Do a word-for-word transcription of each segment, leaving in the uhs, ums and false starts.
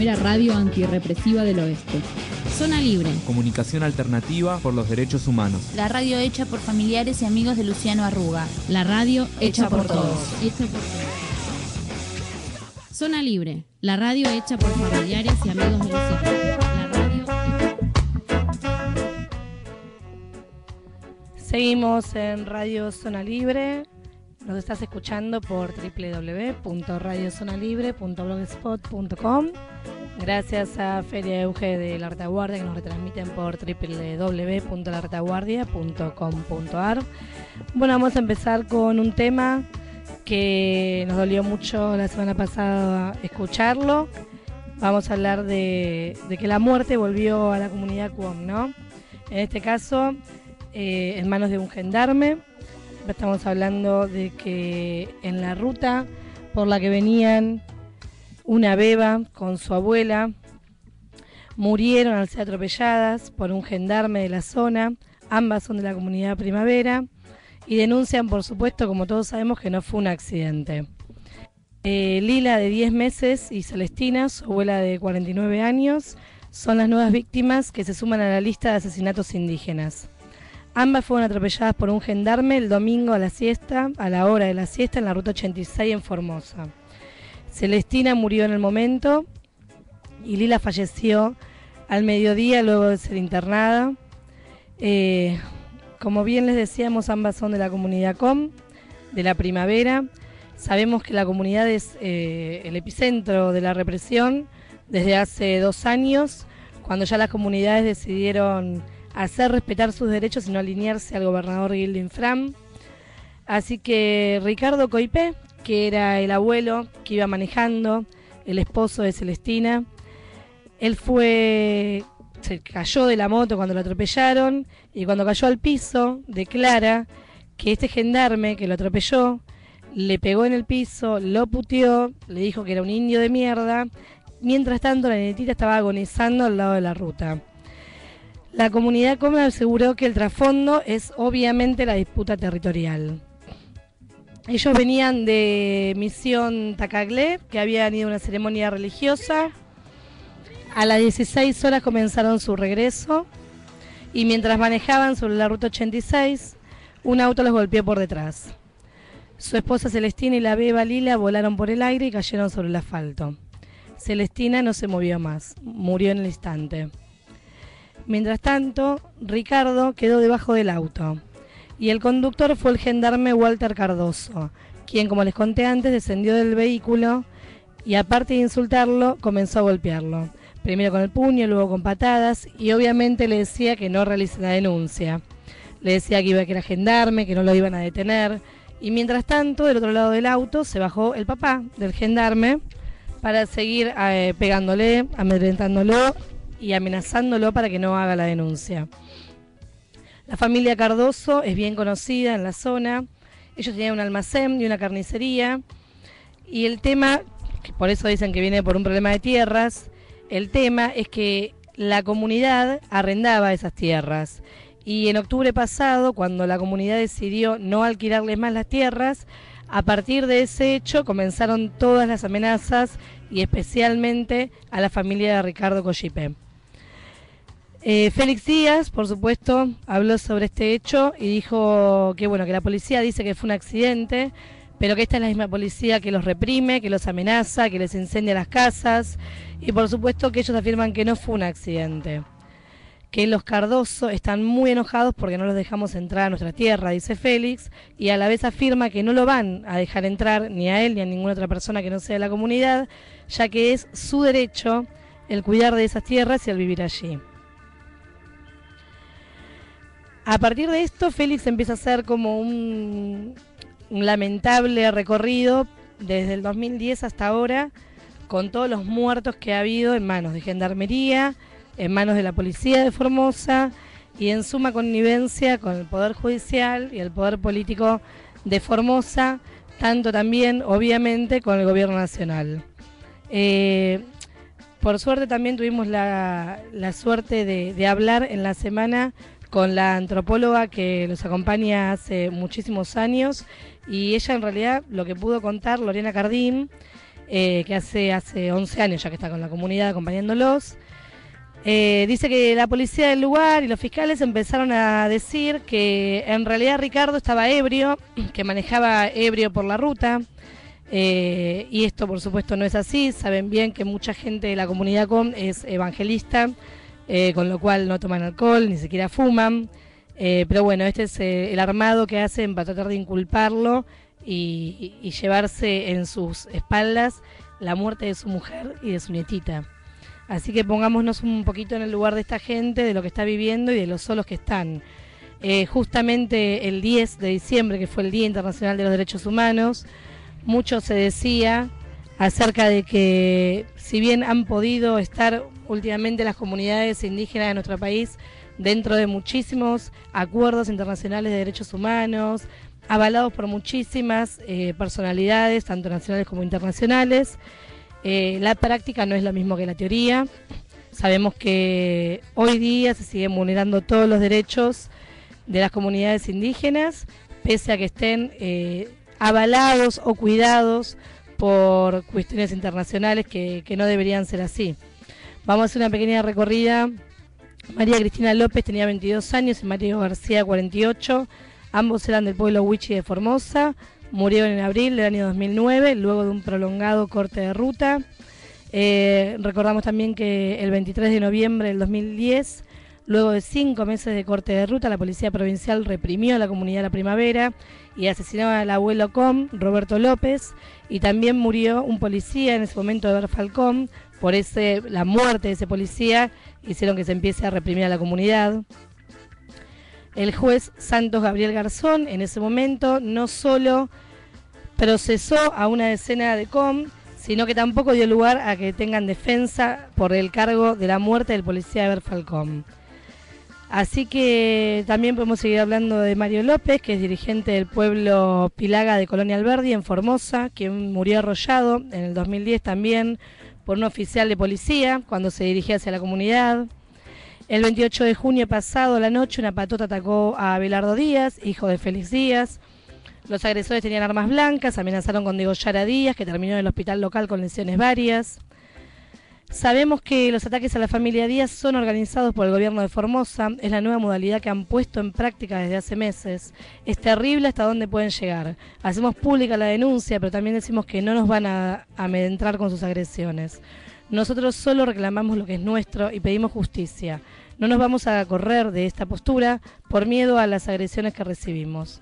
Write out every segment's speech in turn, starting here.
primera radio antirrepresiva del oeste. Zona Libre. Comunicación alternativa por los derechos humanos. La radio hecha por familiares y amigos de Luciano Arruga. La radio hecha, hecha por, por todos. todos. Hecha por todos. Zona Libre. La radio hecha por familiares y amigos de Luciano. La radio... Seguimos en Radio Zona Libre. Nos estás escuchando por doble u doble u doble u punto radio zona libre punto blogspot punto com. Gracias a Feria Euge de La Retaguardia, que nos retransmiten por doble u doble u doble u punto la retaguardia punto com punto a r. Bueno, vamos a empezar con un tema que nos dolió mucho la semana pasada escucharlo. Vamos a hablar de, de que la muerte volvió a la comunidad Cuom, ¿no? En este caso, eh, en manos de un gendarme. Estamos hablando de que en la ruta por la que venían una beba con su abuela murieron al ser atropelladas por un gendarme de la zona. Ambas son de la comunidad Primavera y denuncian, por supuesto, como todos sabemos, que no fue un accidente. Eh, Lila, de diez meses, y Celestina, su abuela de cuarenta y nueve años, son las nuevas víctimas que se suman a la lista de asesinatos indígenas. Ambas fueron atropelladas por un gendarme el domingo a la siesta, a la hora de la siesta, en la ruta ochenta y seis en Formosa. Celestina murió en el momento y Lila falleció al mediodía luego de ser internada. Eh, como bien les decíamos, ambas son de la comunidad Com, de la Primavera. Sabemos que la comunidad es eh, el epicentro de la represión desde hace dos años, cuando ya las comunidades decidieron hacer respetar sus derechos y no alinearse al gobernador Gildo Fram. Así que Ricardo Coipé, que era el abuelo que iba manejando, el esposo de Celestina, él fue, se cayó de la moto cuando lo atropellaron, y cuando cayó al piso declara que este gendarme que lo atropelló le pegó en el piso, lo puteó, le dijo que era un indio de mierda. Mientras tanto, la nenitita estaba agonizando al lado de la ruta. La comunidad Com aseguró que el trasfondo es obviamente la disputa territorial. Ellos venían de Misión Tacaglé, que habían ido a una ceremonia religiosa. A las dieciséis horas comenzaron su regreso y mientras manejaban sobre la ruta ochenta y seis, un auto los golpeó por detrás. Su esposa Celestina y la beba Lila volaron por el aire y cayeron sobre el asfalto. Celestina no se movió más, murió en el instante. Mientras tanto, Ricardo quedó debajo del auto y el conductor fue el gendarme Walter Cardoso, quien, como les conté antes, descendió del vehículo y, aparte de insultarlo, comenzó a golpearlo. Primero con el puño, luego con patadas, y obviamente le decía que no realice la denuncia. Le decía que iba que era gendarme, que no lo iban a detener. Y mientras tanto, del otro lado del auto, se bajó el papá del gendarme para seguir eh, pegándole, amedrentándolo y amenazándolo para que no haga la denuncia. La familia Cardoso es bien conocida en la zona. Ellos tenían un almacén y una carnicería. Y el tema, que por eso dicen que viene por un problema de tierras, el tema es que la comunidad arrendaba esas tierras. Y en octubre pasado, cuando la comunidad decidió no alquilarles más las tierras, a partir de ese hecho comenzaron todas las amenazas, y especialmente a la familia de Ricardo Coipé. Eh, Félix Díaz, por supuesto, habló sobre este hecho y dijo que bueno, que la policía dice que fue un accidente, pero que esta es la misma policía que los reprime, que los amenaza, que les incendia las casas, y por supuesto que ellos afirman que no fue un accidente. Que los Cardoso están muy enojados porque no los dejamos entrar a nuestra tierra, dice Félix, y a la vez afirma que no lo van a dejar entrar ni a él ni a ninguna otra persona que no sea de la comunidad, ya que es su derecho el cuidar de esas tierras y el vivir allí. A partir de esto, Félix empieza a hacer como un, un lamentable recorrido desde el dos mil diez hasta ahora, con todos los muertos que ha habido en manos de Gendarmería, en manos de la policía de Formosa y en suma connivencia con el Poder Judicial y el Poder Político de Formosa, tanto también, obviamente, con el Gobierno Nacional. Eh, por suerte también tuvimos la, la suerte de, de hablar en la semana con la antropóloga que los acompaña hace muchísimos años, y ella en realidad lo que pudo contar, Lorena Cardín, eh, que hace, hace once años ya que está con la comunidad acompañándolos. Eh, dice que la policía del lugar y los fiscales empezaron a decir que en realidad Ricardo estaba ebrio, que manejaba ebrio por la ruta, eh, y esto por supuesto no es así. Saben bien que mucha gente de la comunidad com es evangelista, eh, con lo cual no toman alcohol, ni siquiera fuman, eh, pero bueno, este es eh, el armado que hacen para tratar de inculparlo y, y, y llevarse en sus espaldas la muerte de su mujer y de su nietita. Así que pongámonos un poquito en el lugar de esta gente, de lo que está viviendo y de los solos que están. Eh, justamente el diez de diciembre, que fue el Día Internacional de los Derechos Humanos, mucho se decía acerca de que, si bien han podido estar últimamente las comunidades indígenas de nuestro país dentro de muchísimos acuerdos internacionales de derechos humanos, avalados por muchísimas eh, personalidades, tanto nacionales como internacionales, Eh, la práctica no es lo mismo que la teoría. Sabemos que hoy día se siguen vulnerando todos los derechos de las comunidades indígenas, pese a que estén eh, avalados o cuidados por cuestiones internacionales que, que no deberían ser así. Vamos a hacer una pequeña recorrida. María Cristina López tenía veintidós años y Mario García cuarenta y ocho. Ambos eran del pueblo Huichi de Formosa. Murieron en abril del año dos mil nueve, luego de un prolongado corte de ruta. Eh, recordamos también que el veintitrés de noviembre del dos mil diez, luego de cinco meses de corte de ruta, la Policía Provincial reprimió a la comunidad de La Primavera y asesinó al abuelo Com, Roberto López, y también murió un policía en ese momento de Berfalcón. Por ese, la muerte de ese policía hicieron que se empiece a reprimir a la comunidad. El juez Santos Gabriel Garzón en ese momento no solo procesó a una decena de com, sino que tampoco dio lugar a que tengan defensa por el cargo de la muerte del policía de Berfalcón. Así que también podemos seguir hablando de Mario López, que es dirigente del pueblo Pilaga de Colonia Alberdi en Formosa, quien murió arrollado en el dos mil diez también por un oficial de policía cuando se dirigía hacia la comunidad. El veintiocho de junio pasado, a la noche, una patota atacó a Abelardo Díaz, hijo de Félix Díaz. Los agresores tenían armas blancas, amenazaron con degollar a Díaz, que terminó en el hospital local con lesiones varias. Sabemos que los ataques a la familia Díaz son organizados por el gobierno de Formosa. Es la nueva modalidad que han puesto en práctica desde hace meses. Es terrible hasta dónde pueden llegar. Hacemos pública la denuncia, pero también decimos que no nos van a amedrentar con sus agresiones. Nosotros solo reclamamos lo que es nuestro y pedimos justicia. No nos vamos a correr de esta postura por miedo a las agresiones que recibimos.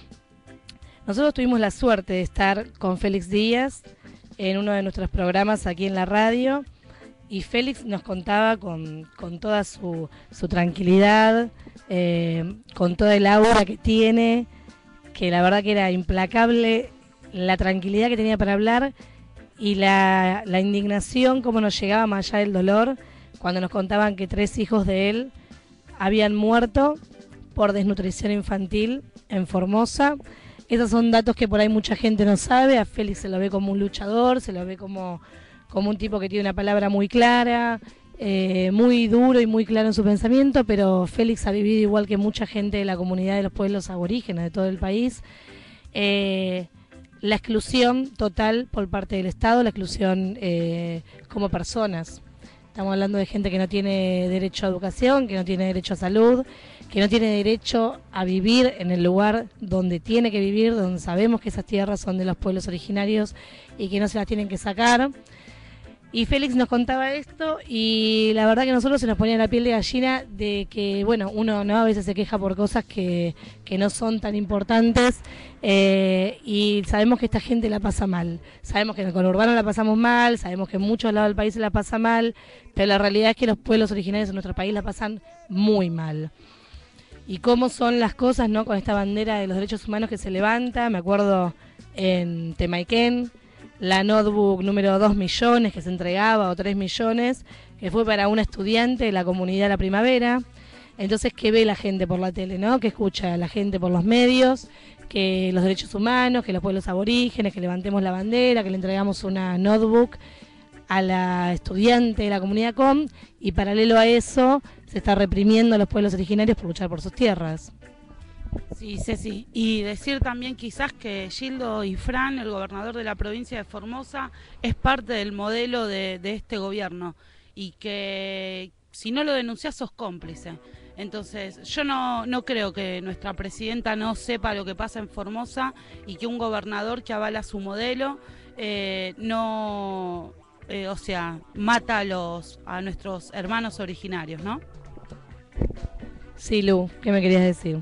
Nosotros tuvimos la suerte de estar con Félix Díaz en uno de nuestros programas aquí en la radio, y Félix nos contaba con, con toda su, su tranquilidad, eh, con toda el aura que tiene, que la verdad que era implacable, la tranquilidad que tenía para hablar y la, la indignación, cómo nos llegaba más allá del dolor, cuando nos contaban que tres hijos de él habían muerto por desnutrición infantil en Formosa. Esos son datos que por ahí mucha gente no sabe. A Félix se lo ve como un luchador, se lo ve como, como un tipo que tiene una palabra muy clara, eh, muy duro y muy claro en su pensamiento, pero Félix ha vivido igual que mucha gente de la comunidad de los pueblos aborígenes de todo el país. Eh, la exclusión total por parte del Estado, la exclusión eh, como personas. Estamos hablando de gente que no tiene derecho a educación, que no tiene derecho a salud, que no tiene derecho a vivir en el lugar donde tiene que vivir, donde sabemos que esas tierras son de los pueblos originarios y que no se las tienen que sacar. Y Félix nos contaba esto y la verdad que a nosotros se nos ponía la piel de gallina de que, bueno, uno no a veces se queja por cosas que, que no son tan importantes, eh, y sabemos que esta gente la pasa mal. Sabemos que en el conurbano la pasamos mal, sabemos que en muchos lados del país se la pasa mal, pero la realidad es que los pueblos originarios de nuestro país la pasan muy mal. Y cómo son las cosas, ¿no?, con esta bandera de los derechos humanos que se levanta. Me acuerdo en Temaiken, la notebook número dos millones que se entregaba, o tres millones, que fue para una estudiante de la comunidad de La Primavera. Entonces, ¿qué ve la gente por la tele, no? ¿Qué escucha la gente por los medios? Que los derechos humanos, que los pueblos aborígenes, que levantemos la bandera, que le entregamos una notebook a la estudiante de la comunidad com, y paralelo a eso se está reprimiendo a los pueblos originarios por luchar por sus tierras. Sí, Ceci, y decir también quizás que Gildo Ifrán, el gobernador de la provincia de Formosa, es parte del modelo de, de este gobierno y que si no lo denunciás sos cómplice. Entonces yo no, no creo que nuestra presidenta no sepa lo que pasa en Formosa y que un gobernador que avala su modelo eh, no, eh, o sea, mata a, los, a nuestros hermanos originarios, ¿no? Sí, Lu, ¿qué me querías decir?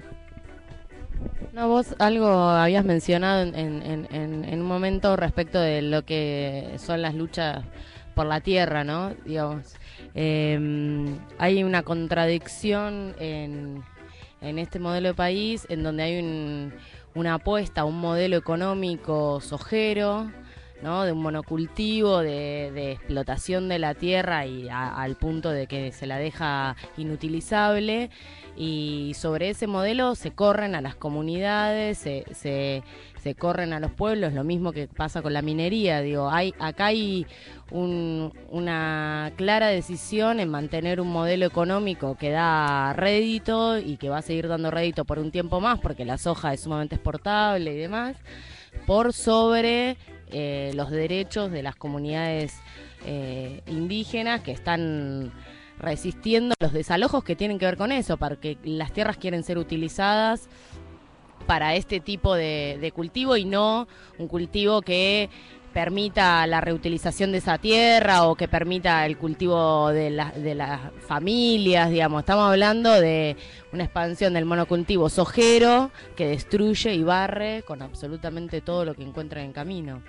No, vos algo habías mencionado en, en, en, en un momento respecto de lo que son las luchas por la tierra, ¿no? Digamos, eh, hay una contradicción en, en este modelo de país en donde hay un, una apuesta a un modelo económico sojero, ¿no? De un monocultivo, de, de explotación de la tierra y a, al punto de que se la deja inutilizable. Y sobre ese modelo se corren a las comunidades, se, se, se corren a los pueblos, lo mismo que pasa con la minería. Digo, hay acá hay un, una clara decisión en mantener un modelo económico que da rédito y que va a seguir dando rédito por un tiempo más, porque la soja es sumamente exportable y demás, por sobre eh, los derechos de las comunidades eh, indígenas que están resistiendo los desalojos que tienen que ver con eso, porque las tierras quieren ser utilizadas para este tipo de, de cultivo y no un cultivo que permita la reutilización de esa tierra o que permita el cultivo de, la, de las familias, digamos. Estamos hablando de una expansión del monocultivo sojero que destruye y barre con absolutamente todo lo que encuentra en camino.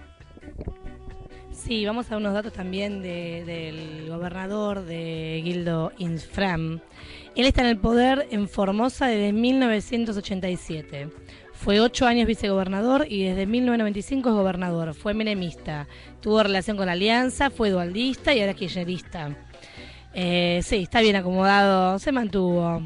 Sí, vamos a unos datos también de, del gobernador de Gildo Ifrán. Él está en el poder en Formosa desde mil novecientos ochenta y siete. Fue ocho años vicegobernador y desde mil novecientos noventa y cinco es gobernador. Fue menemista, tuvo relación con la Alianza, fue dualdista y ahora kirchnerista. Eh, sí, está bien acomodado, se mantuvo.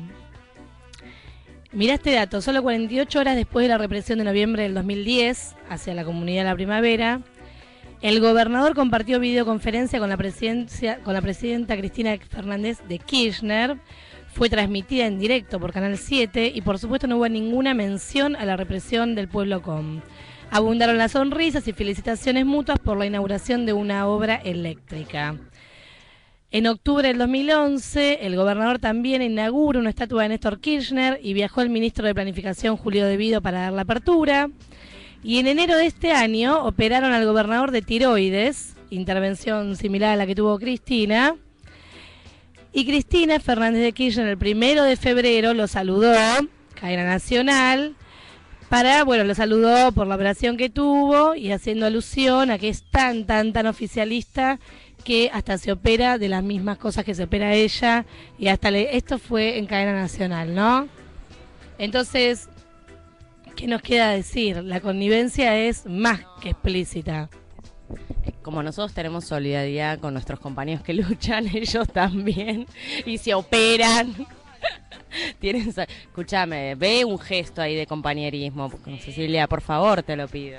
Mirá este dato, solo cuarenta y ocho horas después de la represión de noviembre del dos mil diez hacia la comunidad de la primavera, el gobernador compartió videoconferencia con la presidencia, con la presidenta Cristina Fernández de Kirchner. Fue transmitida en directo por Canal siete y por supuesto no hubo ninguna mención a la represión del pueblo com. Abundaron las sonrisas y felicitaciones mutuas por la inauguración de una obra eléctrica. En octubre del dos mil once, el gobernador también inaugura una estatua de Néstor Kirchner y viajó el ministro de Planificación, Julio De Vido, para dar la apertura. Y en enero de este año operaron al gobernador de tiroides, intervención similar a la que tuvo Cristina. Y Cristina Fernández de Kirchner el primero de febrero lo saludó, cadena nacional, para, bueno, lo saludó por la operación que tuvo y haciendo alusión a que es tan, tan, tan oficialista que hasta se opera de las mismas cosas que se opera ella y hasta le, esto fue en cadena nacional, ¿no? Entonces, ¿qué nos queda decir? La connivencia es más que explícita. Como nosotros tenemos solidaridad con nuestros compañeros que luchan, ellos también, y se operan. Tienen, escúchame, ve un gesto ahí de compañerismo, Cecilia, por favor, te lo pido.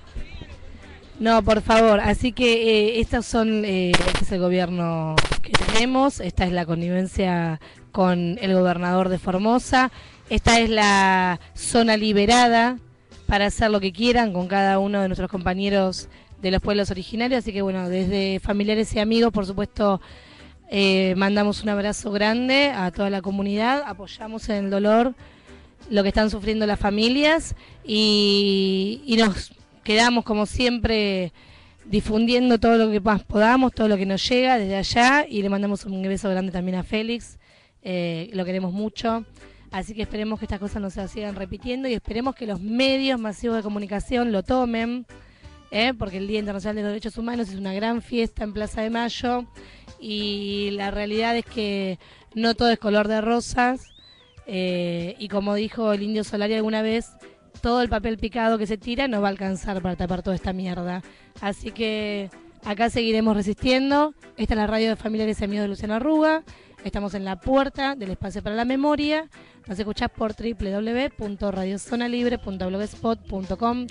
No, por favor, así que eh, estos son, eh, este es el gobierno que tenemos, esta es la connivencia con el gobernador de Formosa, esta es la zona liberada para hacer lo que quieran con cada uno de nuestros compañeros de los pueblos originarios, así que bueno, desde familiares y amigos, por supuesto, eh, mandamos un abrazo grande a toda la comunidad, apoyamos en el dolor lo que están sufriendo las familias y, y nos quedamos como siempre difundiendo todo lo que más podamos, todo lo que nos llega desde allá y le mandamos un beso grande también a Félix, eh, lo queremos mucho. Así que esperemos que estas cosas no se sigan repitiendo y esperemos que los medios masivos de comunicación lo tomen, ¿eh? Porque el Día Internacional de los Derechos Humanos es una gran fiesta en Plaza de Mayo y la realidad es que no todo es color de rosas eh, y como dijo el Indio Solari alguna vez, todo el papel picado que se tira no va a alcanzar para tapar toda esta mierda. Así que acá seguiremos resistiendo. Esta es la radio de Familiares y Amigos de Luciano Arruga. Estamos en la puerta del espacio para la memoria. Nos escuchás por doble u doble u doble u punto radio zona libre punto blogspot punto com.